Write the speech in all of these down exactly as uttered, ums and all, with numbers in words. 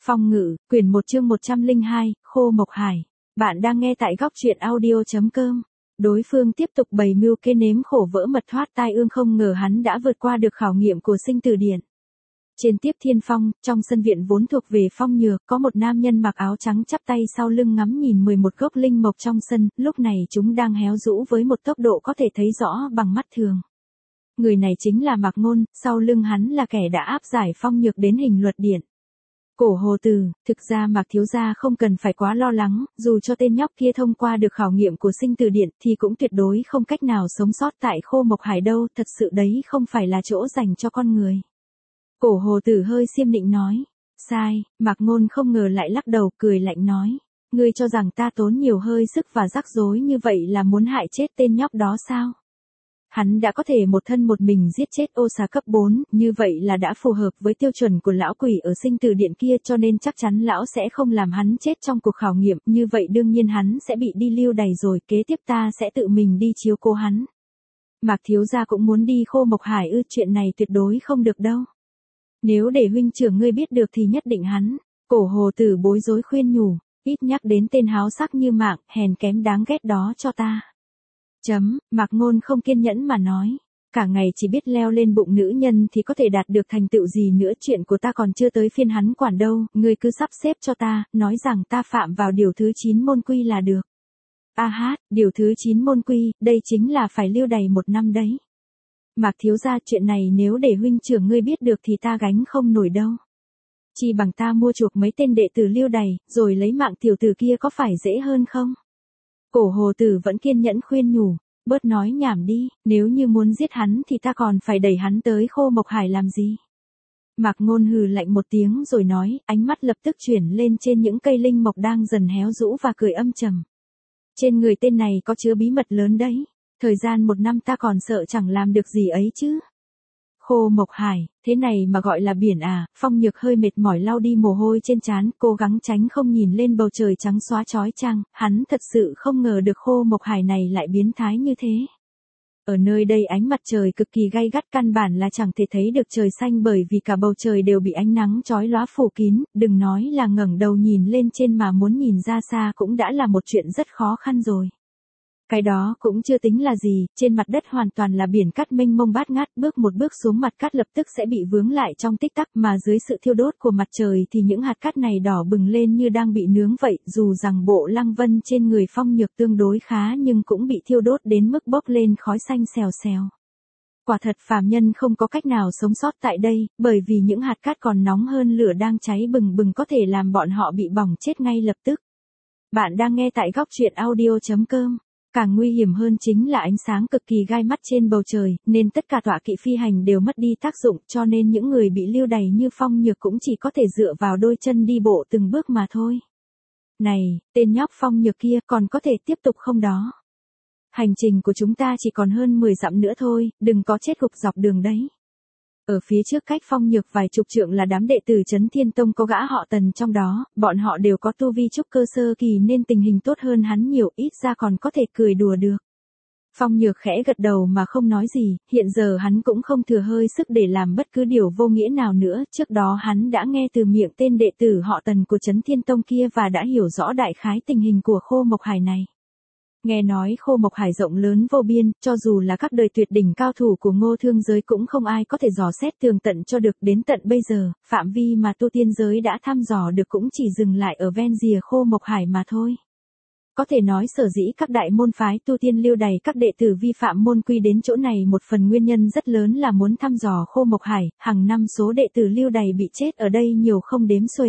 Phong ngữ, quyển một chương một trăm lẻ hai, Khô Mộc Hải. Bạn đang nghe tại góc truyện audio chấm com. Đối phương tiếp tục bày mưu kế nếm khổ vỡ mật thoát tai ương, không ngờ hắn đã vượt qua được khảo nghiệm của sinh tử điện. Trên Tiếp Thiên Phong, trong sân viện vốn thuộc về Phong Nhược, có một nam nhân mặc áo trắng chắp tay sau lưng ngắm nhìn mười một gốc linh mộc trong sân, lúc này chúng đang héo rũ với một tốc độ có thể thấy rõ bằng mắt thường. Người này chính là Mạc Ngôn, sau lưng hắn là kẻ đã áp giải Phong Nhược đến hình luật điện. Cổ Hồ Tử, thực ra Mạc thiếu gia không cần phải quá lo lắng, dù cho tên nhóc kia thông qua được khảo nghiệm của sinh tử điện thì cũng tuyệt đối không cách nào sống sót tại Khô Mộc Hải đâu, thật sự đấy không phải là chỗ dành cho con người. Cổ Hồ Tử hơi xiêm nịnh nói. Sai, Mạc Ngôn không ngờ lại lắc đầu, cười lạnh nói. Ngươi cho rằng ta tốn nhiều hơi sức và rắc rối như vậy là muốn hại chết tên nhóc đó sao? Hắn đã có thể một thân một mình giết chết ô xà cấp bốn, như vậy là đã phù hợp với tiêu chuẩn của lão quỷ ở sinh tử điện kia, cho nên chắc chắn lão sẽ không làm hắn chết trong cuộc khảo nghiệm, như vậy đương nhiên hắn sẽ bị đi lưu đày rồi, kế tiếp ta sẽ tự mình đi chiếu cố hắn. Mạc thiếu gia cũng muốn đi Khô Mộc Hải ư? Chuyện này tuyệt đối không được đâu. Nếu để huynh trưởng ngươi biết được thì nhất định hắn. Cổ Hồ Tử bối rối khuyên nhủ, ít nhắc đến tên háo sắc như Mạng, hèn kém đáng ghét đó cho ta. Chấm, Mạc Ngôn không kiên nhẫn mà nói. Cả ngày chỉ biết leo lên bụng nữ nhân thì có thể đạt được thành tựu gì nữa, chuyện của ta còn chưa tới phiên hắn quản đâu, ngươi cứ sắp xếp cho ta, nói rằng ta phạm vào điều thứ chín môn quy là được. A hát, điều thứ chín môn quy, đây chính là phải lưu đày một năm đấy. Mạc thiếu gia, chuyện này nếu để huynh trưởng ngươi biết được thì ta gánh không nổi đâu. Chỉ bằng ta mua chuộc mấy tên đệ tử lưu đày, rồi lấy mạng tiểu tử kia có phải dễ hơn không? Cổ Hồ Tử vẫn kiên nhẫn khuyên nhủ, bớt nói nhảm đi, nếu như muốn giết hắn thì ta còn phải đẩy hắn tới Khô Mộc Hải làm gì? Mạc Ngôn hừ lạnh một tiếng rồi nói, ánh mắt lập tức chuyển lên trên những cây linh mộc đang dần héo rũ và cười âm trầm. Trên người tên này có chứa bí mật lớn đấy, thời gian một năm ta còn sợ chẳng làm được gì ấy chứ. Khô Mộc Hải, thế này mà gọi là biển à? Phong Nhược hơi mệt mỏi lau đi mồ hôi trên trán, cố gắng tránh không nhìn lên bầu trời trắng xóa chói chang, hắn thật sự không ngờ được Khô Mộc Hải này lại biến thái như thế. Ở nơi đây ánh mặt trời cực kỳ gay gắt, căn bản là chẳng thể thấy được trời xanh bởi vì cả bầu trời đều bị ánh nắng chói lóa phủ kín, đừng nói là ngẩng đầu nhìn lên trên mà muốn nhìn ra xa cũng đã là một chuyện rất khó khăn rồi. Cái đó cũng chưa tính là gì, trên mặt đất hoàn toàn là biển cát mênh mông bát ngát, bước một bước xuống mặt cát lập tức sẽ bị vướng lại trong tích tắc, mà dưới sự thiêu đốt của mặt trời thì những hạt cát này đỏ bừng lên như đang bị nướng vậy, dù rằng bộ lăng vân trên người Phong Nhược tương đối khá nhưng cũng bị thiêu đốt đến mức bốc lên khói xanh xèo xèo. Quả thật phàm nhân không có cách nào sống sót tại đây, bởi vì những hạt cát còn nóng hơn lửa đang cháy bừng bừng có thể làm bọn họ bị bỏng chết ngay lập tức. Bạn đang nghe tại góc truyện audio chấm com. Càng nguy hiểm hơn chính là ánh sáng cực kỳ gai mắt trên bầu trời, nên tất cả tọa kỵ phi hành đều mất đi tác dụng, cho nên những người bị lưu đày như Phong Nhược cũng chỉ có thể dựa vào đôi chân đi bộ từng bước mà thôi. Này, tên nhóc Phong Nhược kia còn có thể tiếp tục không đó? Hành trình của chúng ta chỉ còn hơn mười dặm nữa thôi, đừng có chết gục dọc đường đấy. Ở phía trước cách Phong Nhược vài chục trượng là đám đệ tử Chấn Thiên Tông, có gã họ Tần trong đó, bọn họ đều có tu vi trúc cơ sơ kỳ nên tình hình tốt hơn hắn nhiều, ít ra còn có thể cười đùa được. Phong Nhược khẽ gật đầu mà không nói gì, hiện giờ hắn cũng không thừa hơi sức để làm bất cứ điều vô nghĩa nào nữa, trước đó hắn đã nghe từ miệng tên đệ tử họ Tần của Chấn Thiên Tông kia và đã hiểu rõ đại khái tình hình của Khô Mộc Hải này. Nghe nói Khô Mộc Hải rộng lớn vô biên, cho dù là các đời tuyệt đỉnh cao thủ của Ngô Thương giới cũng không ai có thể dò xét tường tận cho được, đến tận bây giờ, phạm vi mà tu tiên giới đã thăm dò được cũng chỉ dừng lại ở ven rìa Khô Mộc Hải mà thôi. Có thể nói sở dĩ các đại môn phái tu tiên lưu đày các đệ tử vi phạm môn quy đến chỗ này, một phần nguyên nhân rất lớn là muốn thăm dò Khô Mộc Hải, hàng năm số đệ tử lưu đày bị chết ở đây nhiều không đếm xuể.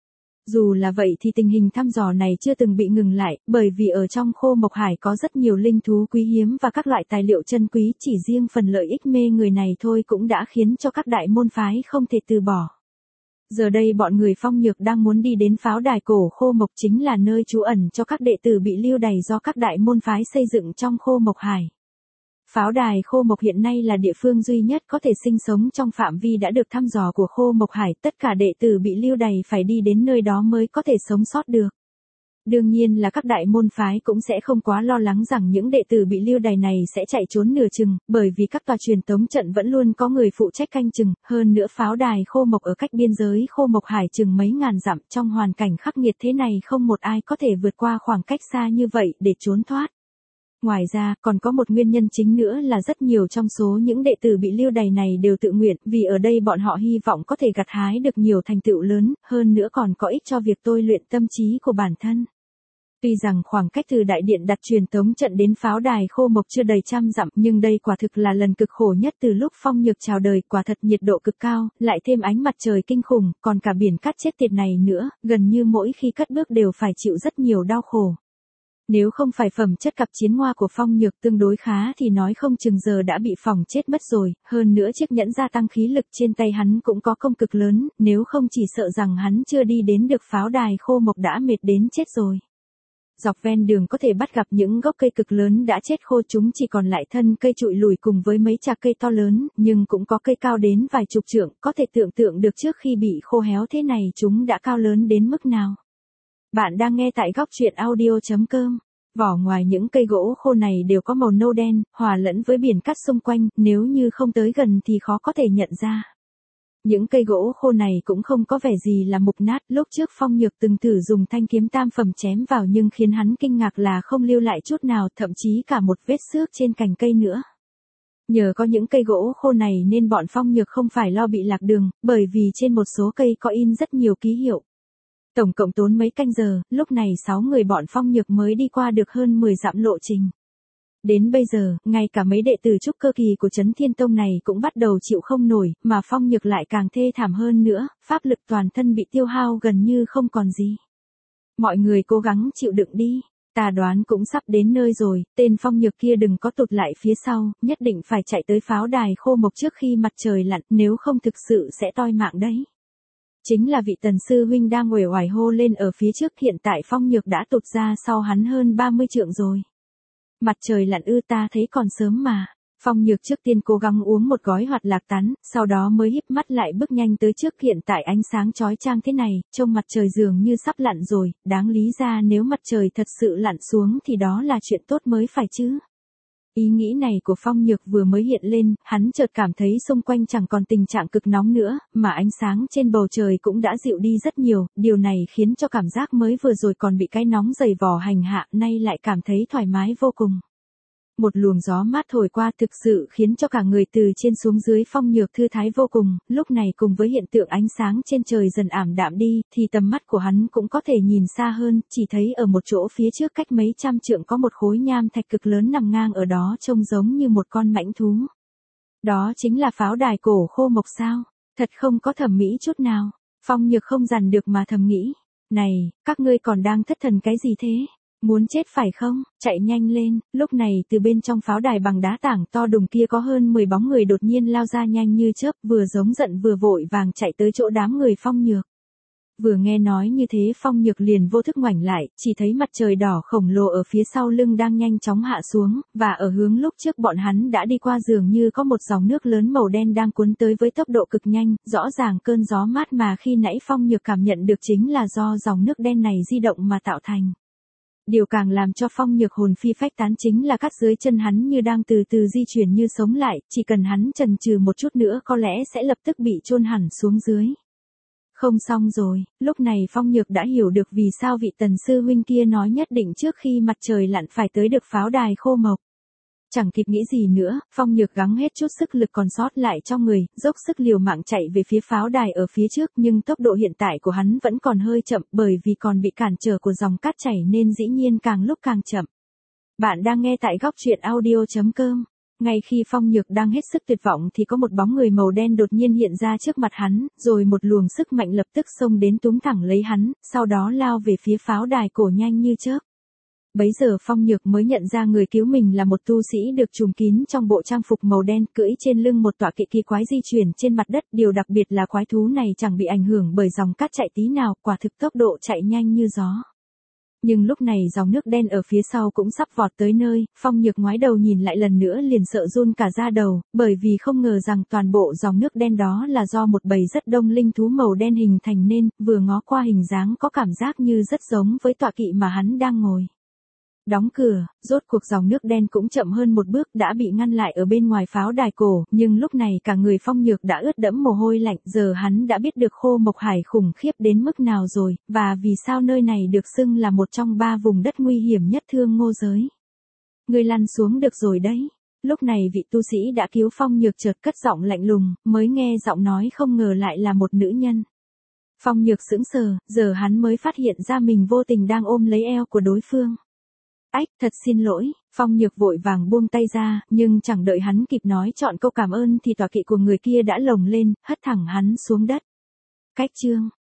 Dù là vậy thì tình hình thăm dò này chưa từng bị ngừng lại, bởi vì ở trong Khô Mộc Hải có rất nhiều linh thú quý hiếm và các loại tài liệu chân quý, chỉ riêng phần lợi ích mê người này thôi cũng đã khiến cho các đại môn phái không thể từ bỏ. Giờ đây bọn người Phong Nhược đang muốn đi đến pháo đài cổ Khô Mộc, chính là nơi trú ẩn cho các đệ tử bị lưu đày do các đại môn phái xây dựng trong Khô Mộc Hải. Pháo đài Khô Mộc hiện nay là địa phương duy nhất có thể sinh sống trong phạm vi đã được thăm dò của Khô Mộc Hải, tất cả đệ tử bị lưu đày phải đi đến nơi đó mới có thể sống sót được. Đương nhiên là các đại môn phái cũng sẽ không quá lo lắng rằng những đệ tử bị lưu đày này sẽ chạy trốn nửa chừng, bởi vì các tòa truyền tống trận vẫn luôn có người phụ trách canh chừng, hơn nữa pháo đài Khô Mộc ở cách biên giới Khô Mộc Hải chừng mấy ngàn dặm, trong hoàn cảnh khắc nghiệt thế này không một ai có thể vượt qua khoảng cách xa như vậy để trốn thoát. Ngoài ra, còn có một nguyên nhân chính nữa là rất nhiều trong số những đệ tử bị lưu đày này đều tự nguyện, vì ở đây bọn họ hy vọng có thể gặt hái được nhiều thành tựu lớn, hơn nữa còn có ích cho việc tôi luyện tâm trí của bản thân. Tuy rằng khoảng cách từ đại điện đặt truyền tống trận đến pháo đài Khô Mộc chưa đầy trăm dặm, nhưng đây quả thực là lần cực khổ nhất từ lúc Phong Nhược chào đời, quả thật nhiệt độ cực cao, lại thêm ánh mặt trời kinh khủng, còn cả biển cát chết tiệt này nữa, gần như mỗi khi cất bước đều phải chịu rất nhiều đau khổ. Nếu không phải phẩm chất cặp chiến hoa của Phong Nhược tương đối khá thì nói không chừng giờ đã bị phỏng chết mất rồi, hơn nữa chiếc nhẫn gia tăng khí lực trên tay hắn cũng có công cực lớn, nếu không chỉ sợ rằng hắn chưa đi đến được pháo đài Khô Mộc đã mệt đến chết rồi. Dọc ven đường có thể bắt gặp những gốc cây cực lớn đã chết khô, chúng chỉ còn lại thân cây trụi lùi cùng với mấy chạc cây to lớn, nhưng cũng có cây cao đến vài chục trượng, có thể tưởng tượng được trước khi bị khô héo thế này chúng đã cao lớn đến mức nào. Bạn đang nghe tại góc truyện audio chấm com. Vỏ ngoài những cây gỗ khô này đều có màu nâu đen, hòa lẫn với biển cát xung quanh, nếu như không tới gần thì khó có thể nhận ra. Những cây gỗ khô này cũng không có vẻ gì là mục nát, lúc trước Phong Nhược từng thử dùng thanh kiếm tam phẩm chém vào nhưng khiến hắn kinh ngạc là không lưu lại chút nào, thậm chí cả một vết xước trên cành cây nữa. Nhờ có những cây gỗ khô này nên bọn Phong Nhược không phải lo bị lạc đường, bởi vì trên một số cây có in rất nhiều ký hiệu. Tổng cộng tốn mấy canh giờ, lúc này sáu người bọn Phong Nhược mới đi qua được hơn mười dặm lộ trình. Đến bây giờ, ngay cả mấy đệ tử trúc cơ kỳ của Chấn Thiên Tông này cũng bắt đầu chịu không nổi, mà Phong Nhược lại càng thê thảm hơn nữa, pháp lực toàn thân bị tiêu hao gần như không còn gì. Mọi người cố gắng chịu đựng đi, ta đoán cũng sắp đến nơi rồi, tên Phong Nhược kia đừng có tụt lại phía sau, nhất định phải chạy tới pháo đài Khô Mộc trước khi mặt trời lặn, nếu không thực sự sẽ toi mạng đấy. Chính là vị Tần sư huynh đang uể oải hô lên ở phía trước, hiện tại Phong Nhược đã tụt ra sau hắn hơn ba mươi trượng rồi. Mặt trời lặn ư, ta thấy còn sớm mà. Phong Nhược trước tiên cố gắng uống một gói hoạt lạc tán, sau đó mới híp mắt lại bước nhanh tới trước, hiện tại ánh sáng chói chang thế này, trông mặt trời dường như sắp lặn rồi, đáng lý ra nếu mặt trời thật sự lặn xuống thì đó là chuyện tốt mới phải chứ. Ý nghĩ này của Phong Nhược vừa mới hiện lên, hắn chợt cảm thấy xung quanh chẳng còn tình trạng cực nóng nữa, mà ánh sáng trên bầu trời cũng đã dịu đi rất nhiều, điều này khiến cho cảm giác mới vừa rồi còn bị cái nóng dày vò hành hạ, nay lại cảm thấy thoải mái vô cùng. Một luồng gió mát thổi qua thực sự khiến cho cả người từ trên xuống dưới Phong Nhược thư thái vô cùng, lúc này cùng với hiện tượng ánh sáng trên trời dần ảm đạm đi, thì tầm mắt của hắn cũng có thể nhìn xa hơn, chỉ thấy ở một chỗ phía trước cách mấy trăm trượng có một khối nham thạch cực lớn nằm ngang ở đó, trông giống như một con mãnh thú. Đó chính là pháo đài cổ Khô Mộc sao? Thật không có thẩm mỹ chút nào. Phong Nhược không dằn được mà thầm nghĩ. Này, các ngươi còn đang thất thần cái gì thế? Muốn chết phải không? Chạy nhanh lên. Lúc này từ bên trong pháo đài bằng đá tảng to đùng kia có hơn mười bóng người đột nhiên lao ra nhanh như chớp, vừa giống giận vừa vội vàng chạy tới chỗ đám người Phong Nhược. Vừa nghe nói như thế Phong Nhược liền vô thức ngoảnh lại, chỉ thấy mặt trời đỏ khổng lồ ở phía sau lưng đang nhanh chóng hạ xuống, và ở hướng lúc trước bọn hắn đã đi qua dường như có một dòng nước lớn màu đen đang cuốn tới với tốc độ cực nhanh, rõ ràng cơn gió mát mà khi nãy Phong Nhược cảm nhận được chính là do dòng nước đen này di động mà tạo thành. Điều càng làm cho Phong Nhược hồn phi phách tán chính là cát dưới chân hắn như đang từ từ di chuyển như sống lại, chỉ cần hắn chần chừ một chút nữa có lẽ sẽ lập tức bị chôn hẳn xuống dưới. Không xong rồi, lúc này Phong Nhược đã hiểu được vì sao vị Tần sư huynh kia nói nhất định trước khi mặt trời lặn phải tới được pháo đài Khô Mộc. Chẳng kịp nghĩ gì nữa, Phong Nhược gắng hết chút sức lực còn sót lại trong người, dốc sức liều mạng chạy về phía pháo đài ở phía trước, nhưng tốc độ hiện tại của hắn vẫn còn hơi chậm, bởi vì còn bị cản trở của dòng cát chảy nên dĩ nhiên càng lúc càng chậm. Bạn đang nghe tại góc truyện audio chấm com. Ngay khi Phong Nhược đang hết sức tuyệt vọng thì có một bóng người màu đen đột nhiên hiện ra trước mặt hắn, rồi một luồng sức mạnh lập tức xông đến túm thẳng lấy hắn, sau đó lao về phía pháo đài cổ nhanh như chớp. Bấy giờ Phong Nhược mới nhận ra người cứu mình là một tu sĩ được trùm kín trong bộ trang phục màu đen, cưỡi trên lưng một tọa kỵ kỳ quái di chuyển trên mặt đất, điều đặc biệt là quái thú này chẳng bị ảnh hưởng bởi dòng cát chạy tí nào, quả thực tốc độ chạy nhanh như gió. Nhưng lúc này dòng nước đen ở phía sau cũng sắp vọt tới nơi, Phong Nhược ngoái đầu nhìn lại lần nữa liền sợ run cả da đầu, bởi vì không ngờ rằng toàn bộ dòng nước đen đó là do một bầy rất đông linh thú màu đen hình thành nên, vừa ngó qua hình dáng có cảm giác như rất giống với tọa kỵ mà hắn đang ngồi. Đóng cửa, rốt cuộc dòng nước đen cũng chậm hơn một bước đã bị ngăn lại ở bên ngoài pháo đài cổ, nhưng lúc này cả người Phong Nhược đã ướt đẫm mồ hôi lạnh, giờ hắn đã biết được Khô Mộc Hải khủng khiếp đến mức nào rồi, và vì sao nơi này được xưng là một trong ba vùng đất nguy hiểm nhất Thương Ngô giới. Ngươi lăn xuống được rồi đấy. Lúc này vị tu sĩ đã cứu Phong Nhược chợt cất giọng lạnh lùng, mới nghe giọng nói không ngờ lại là một nữ nhân. Phong Nhược sững sờ, giờ hắn mới phát hiện ra mình vô tình đang ôm lấy eo của đối phương. Ách, thật xin lỗi, Phong Nhược vội vàng buông tay ra, nhưng chẳng đợi hắn kịp nói chọn câu cảm ơn thì tọa kỵ của người kia đã lồng lên, hất thẳng hắn xuống đất. Cách chương